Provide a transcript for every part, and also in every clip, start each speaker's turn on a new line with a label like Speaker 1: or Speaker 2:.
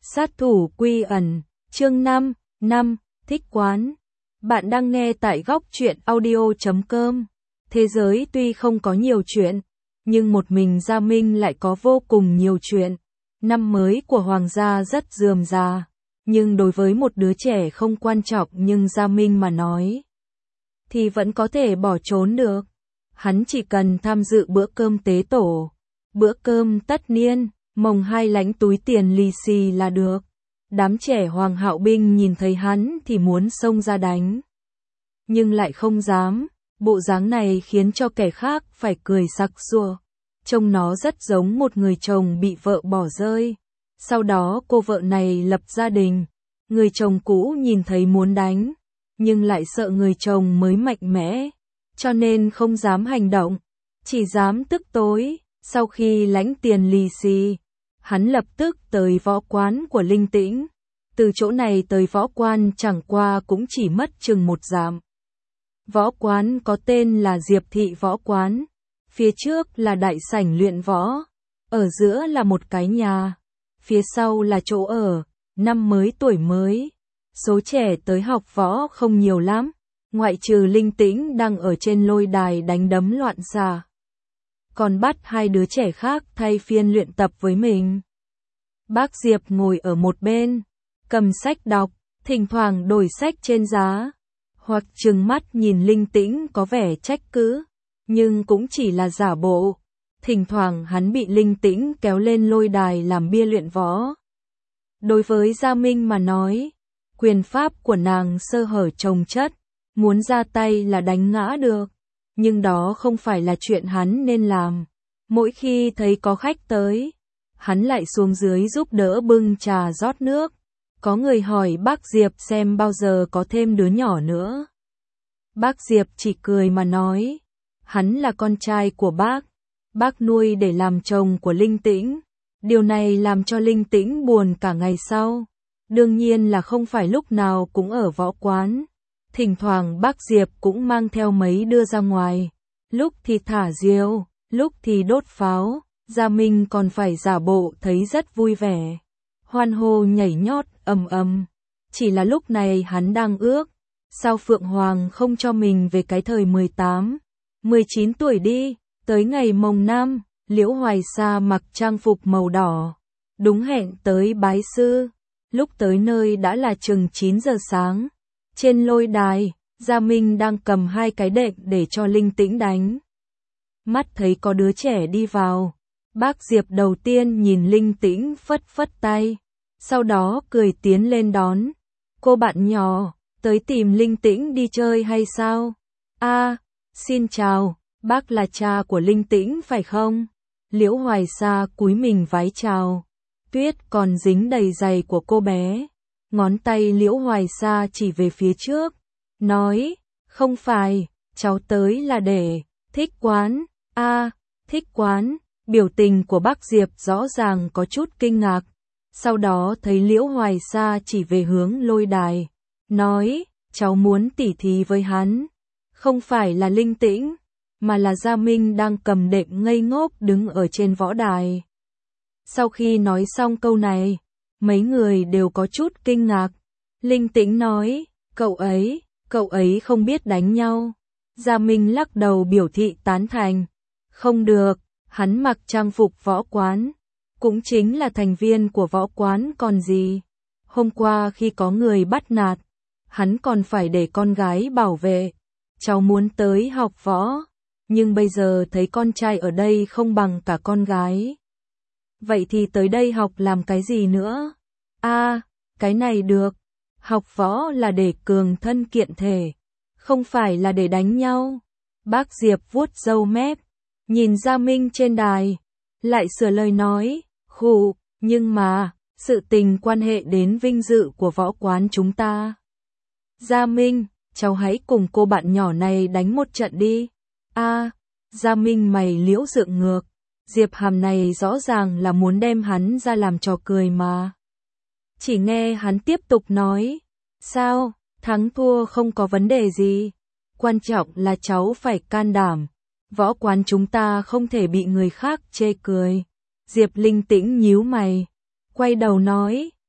Speaker 1: Sát thủ quy ẩn, chương 5, thích quán. Bạn đang nghe tại góc truyện audio.com. Thế giới tuy không có nhiều chuyện, nhưng một mình Gia Minh lại có vô cùng nhiều chuyện. Năm mới của Hoàng gia rất rườm rà, nhưng đối với một đứa trẻ không quan trọng nhưng Gia Minh mà nói, thì vẫn có thể bỏ trốn được. Hắn chỉ cần tham dự bữa cơm tế tổ, bữa cơm tất niên, mồng 2 lãnh túi tiền lì xì là được. Đám trẻ Hoàng Hạo binh nhìn thấy hắn thì muốn xông ra đánh, nhưng lại không dám. Bộ dáng này khiến cho kẻ khác phải cười sặc sụa. Trông nó rất giống một người chồng bị vợ bỏ rơi. Sau đó cô vợ này lập gia đình. Người chồng cũ nhìn thấy muốn đánh, nhưng lại sợ người chồng mới mạnh mẽ, cho nên không dám hành động, chỉ dám tức tối. Sau khi lãnh tiền lì xì, hắn lập tức tới võ quán của Linh Tĩnh. Từ chỗ này tới võ quan chẳng qua cũng chỉ mất chừng 1 dặm. Võ quán có tên là Diệp Thị Võ Quán. Phía trước là đại sảnh luyện võ, ở giữa là một cái nhà, phía sau là chỗ ở. Năm mới tuổi mới, số trẻ tới học võ không nhiều lắm, ngoại trừ Linh Tĩnh đang ở trên lôi đài đánh đấm loạn xạ, còn bắt 2 đứa trẻ khác thay phiên luyện tập với mình. Bác Diệp ngồi ở một bên, cầm sách đọc, thỉnh thoảng đổi sách trên giá, hoặc trừng mắt nhìn Linh Tĩnh có vẻ trách cứ, nhưng cũng chỉ là giả bộ. Thỉnh thoảng hắn bị Linh Tĩnh kéo lên lôi đài làm bia luyện võ. Đối với Gia Minh mà nói, quyền pháp của nàng sơ hở chồng chất, muốn ra tay là đánh ngã được, nhưng đó không phải là chuyện hắn nên làm. Mỗi khi thấy có khách tới, hắn lại xuống dưới giúp đỡ bưng trà rót nước. Có người hỏi bác Diệp xem bao giờ có thêm đứa nhỏ nữa. Bác Diệp chỉ cười mà nói, hắn là con trai của bác nuôi để làm chồng của Linh Tĩnh. Điều này làm cho Linh Tĩnh buồn cả ngày sau. Đương nhiên là không phải lúc nào cũng ở võ quán. Thỉnh thoảng bác Diệp cũng mang theo mấy đưa ra ngoài. Lúc thì thả diều, lúc thì đốt pháo. Gia Minh còn phải giả bộ thấy rất vui vẻ, hoan hô nhảy nhót ầm ầm. Chỉ là lúc này hắn đang ước, sao Phượng Hoàng không cho mình về cái thời 18, 19 tuổi đi. Tới ngày mồng 5, Liễu Hoài Sa mặc trang phục màu đỏ, đúng hẹn tới bái sư. Lúc tới nơi đã là chừng 9 giờ sáng. Trên lôi đài, Gia Minh đang cầm 2 cái đệm để cho Linh Tĩnh đánh. Mắt thấy có đứa trẻ đi vào, bác Diệp đầu tiên nhìn Linh Tĩnh phất phất tay, sau đó cười tiến lên đón. Cô bạn nhỏ, tới tìm Linh Tĩnh đi chơi hay sao? Xin chào, bác là cha của Linh Tĩnh phải không? Liễu Hoài Sa cúi mình vái chào. Tuyết còn dính đầy giày của cô bé. Ngón tay Liễu Hoài Sa chỉ về phía trước, nói, không phải, cháu tới là để thích quán. Thích quán. Biểu tình của bác Diệp rõ ràng có chút kinh ngạc. Sau đó thấy Liễu Hoài Sa chỉ về hướng lôi đài, nói, cháu muốn tỉ thí với hắn. Không phải là Linh Tĩnh, mà là Gia Minh đang cầm đệm ngây ngốc đứng ở trên võ đài. Sau khi nói xong câu này, mấy người đều có chút kinh ngạc. Linh Tĩnh nói, cậu ấy không biết đánh nhau. Gia Minh lắc đầu biểu thị tán thành. Không được, hắn mặc trang phục võ quán, cũng chính là thành viên của võ quán còn gì. Hôm qua khi có người bắt nạt, hắn còn phải để con gái bảo vệ. Cháu muốn tới học võ, nhưng bây giờ thấy con trai ở đây không bằng cả con gái. Vậy thì tới đây học làm cái gì nữa? Cái này được. Học võ là để cường thân kiện thể, không phải là để đánh nhau. Bác Diệp vuốt râu mép, nhìn Gia Minh trên đài, lại sửa lời nói, nhưng mà, sự tình quan hệ đến vinh dự của võ quán chúng ta. Gia Minh, cháu hãy cùng cô bạn nhỏ này đánh một trận đi. Gia Minh mày liễu dựng ngược. Diệp Hàm này rõ ràng là muốn đem hắn ra làm trò cười mà. Chỉ nghe hắn tiếp tục nói, sao, thắng thua không có vấn đề gì. Quan trọng là cháu phải can đảm. Võ quán chúng ta không thể bị người khác chê cười. Diệp Linh Tĩnh nhíu mày, quay đầu nói,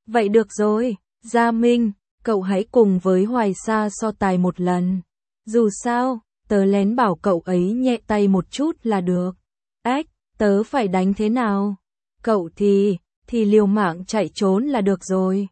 Speaker 1: Vậy được rồi, Gia Minh, cậu hãy cùng với Hoài Sa so tài một lần. Dù sao, tớ lén bảo cậu ấy nhẹ tay một chút là được. Ếch, tớ phải đánh thế nào? Cậu thì liều mạng chạy trốn là được rồi.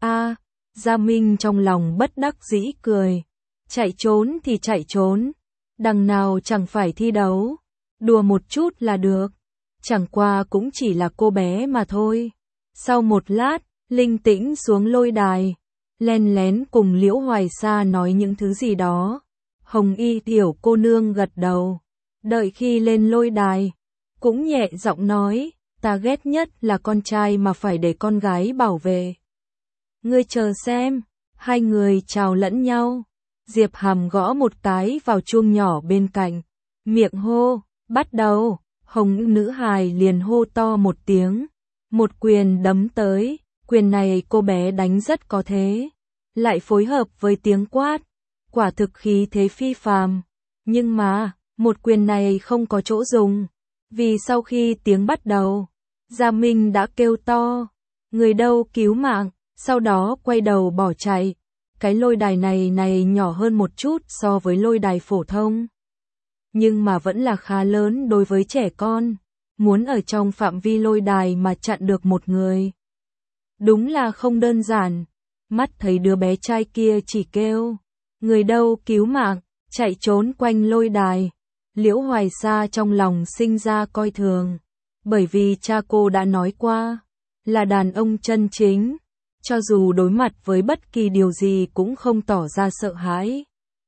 Speaker 1: Gia Minh trong lòng bất đắc dĩ cười. Chạy trốn thì chạy trốn. Đằng nào chẳng phải thi đấu. Đùa một chút là được. Chẳng qua cũng chỉ là cô bé mà thôi. Sau một lát, Linh Tĩnh xuống lôi đài. Len lén cùng Liễu Hoài Sa nói những thứ gì đó. Hồng Y tiểu cô nương gật đầu. Đợi khi lên lôi đài, cũng nhẹ giọng nói, ta ghét nhất là con trai mà phải để con gái bảo vệ. Ngươi chờ xem, hai người chào lẫn nhau. Diệp Hàm gõ một cái vào chuông nhỏ bên cạnh, miệng hô, bắt đầu. Hồng nữ hài liền hô to một tiếng, một quyền đấm tới, quyền này cô bé đánh rất có thế, lại phối hợp với tiếng quát, quả thực khí thế phi phàm. Nhưng mà, một quyền này không có chỗ dùng, vì sau khi tiếng bắt đầu, Gia Minh đã kêu to, người đâu cứu mạng, sau đó quay đầu bỏ chạy. Cái lôi đài này nhỏ hơn một chút so với lôi đài phổ thông, nhưng mà vẫn là khá lớn đối với trẻ con, muốn ở trong phạm vi lôi đài mà chặn được một người. Đúng là không đơn giản, mắt thấy đứa bé trai kia chỉ kêu, người đâu cứu mạng, chạy trốn quanh lôi đài. Liễu Hoài Sa trong lòng sinh ra coi thường, bởi vì cha cô đã nói qua, là đàn ông chân chính, cho dù đối mặt với bất kỳ điều gì cũng không tỏ ra sợ hãi.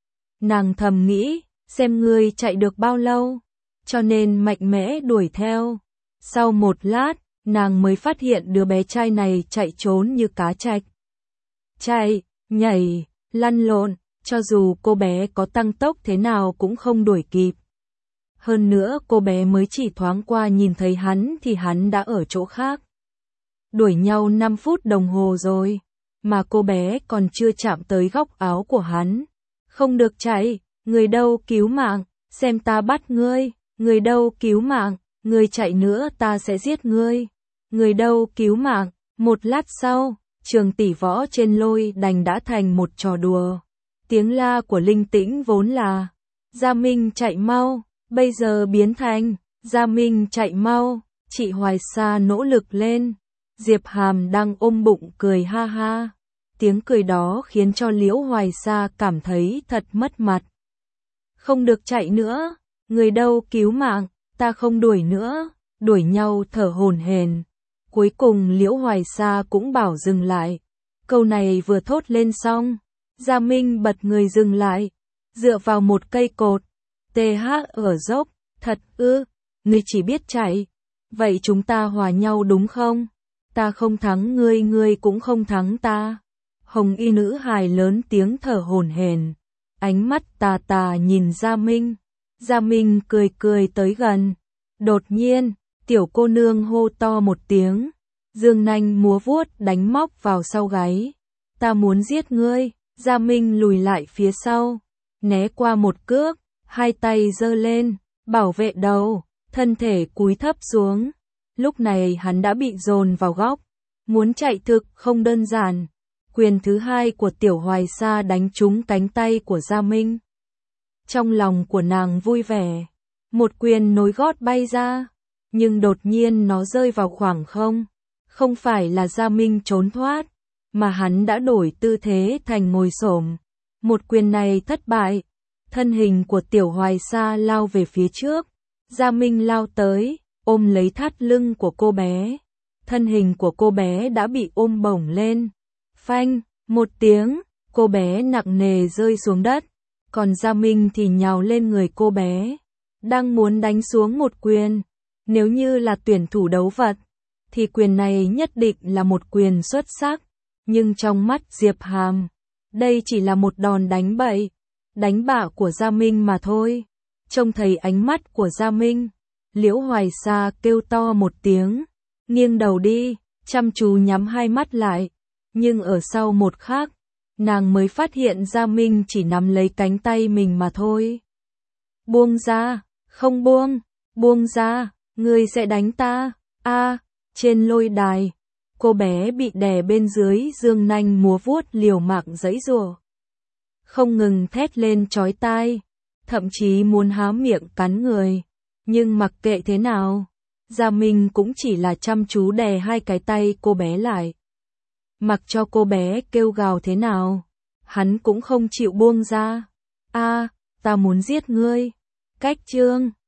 Speaker 1: Nàng thầm nghĩ, xem ngươi chạy được bao lâu, cho nên mạnh mẽ đuổi theo. Sau một lát, nàng mới phát hiện đứa bé trai này chạy trốn như cá trạch. Chạy, nhảy, lăn lộn, cho dù cô bé có tăng tốc thế nào cũng không đuổi kịp. Hơn nữa cô bé mới chỉ thoáng qua nhìn thấy hắn thì hắn đã ở chỗ khác. Đuổi nhau 5 phút đồng hồ rồi, mà cô bé còn chưa chạm tới góc áo của hắn. Không được chạy, người đâu cứu mạng, xem ta bắt ngươi, người đâu cứu mạng, ngươi chạy nữa ta sẽ giết ngươi, người đâu cứu mạng. Một lát sau, trường tỷ võ trên lôi đành đã thành một trò đùa. Tiếng la của Linh Tĩnh vốn là, Gia Minh chạy mau, bây giờ biến thành, Gia Minh chạy mau, chị Hoài Sa nỗ lực lên. Diệp Hàm đang ôm bụng cười ha ha. Tiếng cười đó khiến cho Liễu Hoài Sa cảm thấy thật mất mặt. Không được chạy nữa, người đâu cứu mạng, ta không đuổi nữa, đuổi nhau thở hổn hển. Cuối cùng Liễu Hoài Sa cũng bảo dừng lại. Câu này vừa thốt lên xong, Gia Minh bật người dừng lại, dựa vào một cây cột. TH ở dốc, thật ư, ngươi chỉ biết chạy. Vậy chúng ta hòa nhau đúng không? Ta không thắng ngươi, ngươi cũng không thắng ta. Hồng Y nữ hài lớn tiếng thở hổn hển, ánh mắt tà tà nhìn Gia Minh. Gia Minh cười cười tới gần. Đột nhiên, tiểu cô nương hô to một tiếng, dương nanh múa vuốt đánh móc vào sau gáy. Ta muốn giết ngươi. Gia Minh lùi lại phía sau, né qua một cước, hai tay giơ lên, bảo vệ đầu, thân thể cúi thấp xuống. Lúc này hắn đã bị dồn vào góc, muốn chạy thực không đơn giản. Quyền thứ hai của Tiểu Hoài Sa đánh trúng cánh tay của Gia Minh. Trong lòng của nàng vui vẻ, một quyền nối gót bay ra, nhưng đột nhiên nó rơi vào khoảng không. Không phải là Gia Minh trốn thoát, mà hắn đã đổi tư thế thành ngồi xổm. Một quyền này thất bại, thân hình của Tiểu Hoài Sa lao về phía trước. Gia Minh lao tới, ôm lấy thắt lưng của cô bé. Thân hình của cô bé đã bị ôm bổng lên. Phanh, một tiếng, cô bé nặng nề rơi xuống đất. Còn Gia Minh thì nhào lên người cô bé, đang muốn đánh xuống một quyền. Nếu như là tuyển thủ đấu vật, thì quyền này nhất định là một quyền xuất sắc. Nhưng trong mắt Diệp Hàm, đây chỉ là một đòn đánh bậy, đánh bạ của Gia Minh mà thôi. Trông thấy ánh mắt của Gia Minh, Liễu Hoài Sa kêu to một tiếng, nghiêng đầu đi, chăm chú nhắm hai mắt lại. Nhưng ở sau một khắc, nàng mới phát hiện Gia Minh chỉ nắm lấy cánh tay mình mà thôi. Buông ra, không buông, buông ra, ngươi sẽ đánh ta. Trên lôi đài, Cô bé bị đè bên dưới dương nanh múa vuốt liều mạng giãy giụa, không ngừng thét lên chói tai, thậm chí muốn há miệng cắn người. Nhưng mặc kệ thế nào, Gia Minh cũng chỉ là chăm chú đè hai cái tay cô bé lại. Mặc cho cô bé kêu gào thế nào, hắn cũng không chịu buông ra. A, ta muốn giết ngươi. Cách chương